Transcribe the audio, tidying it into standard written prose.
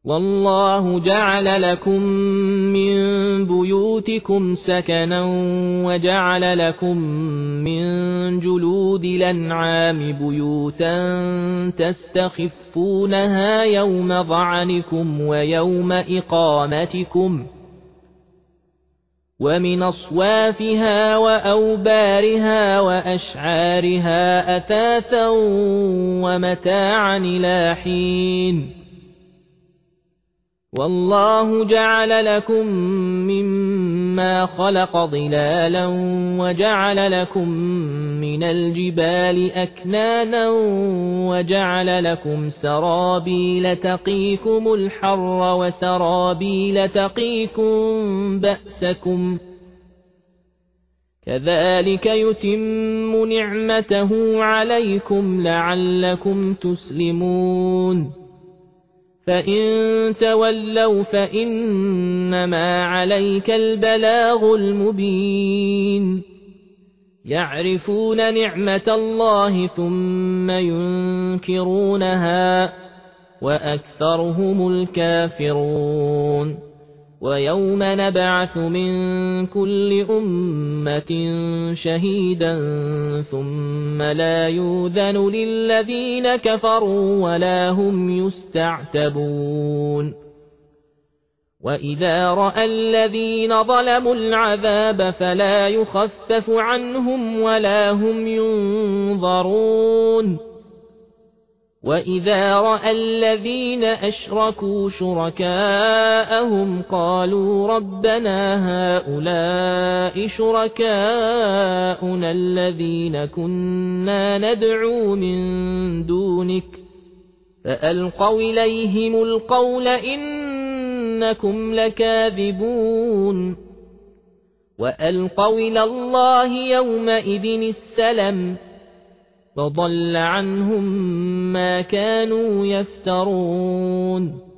والله جعل لكم من بيوتكم سكنا وجعل لكم من جلود الأنعام بيوتا تستخفونها يوم ظعنكم ويوم إقامتكم ومن أصوافها وأوبارها وأشعارها أثاثا ومتاعا إلى حين والله جعل لكم مما خلق ظلالا وجعل لكم من الجبال أكنانا وجعل لكم سرابيل تقيكم الحر وسرابيل تقيكم بأسكم كذلك يتم نعمته عليكم لعلكم تسلمون فإن تولوا فإنما عليك البلاغ المبين يعرفون نعمة الله ثم ينكرونها وأكثرهم الكافرون ويوم نبعث من كل أمة شهيدا ثم لا يؤذن للذين كفروا ولا هم يستعتبون وإذا رأى الذين ظلموا العذاب فلا يخفف عنهم ولا هم ينظرون وإذا رأى الذين أشركوا شركاءهم قالوا ربنا هؤلاء شركاؤنا الذين كنا ندعو من دونك فألقوا إليهم القول إنكم لكاذبون وألقوا إلى الله يومئذ السلم وضل عنهم ما كانوا يفترون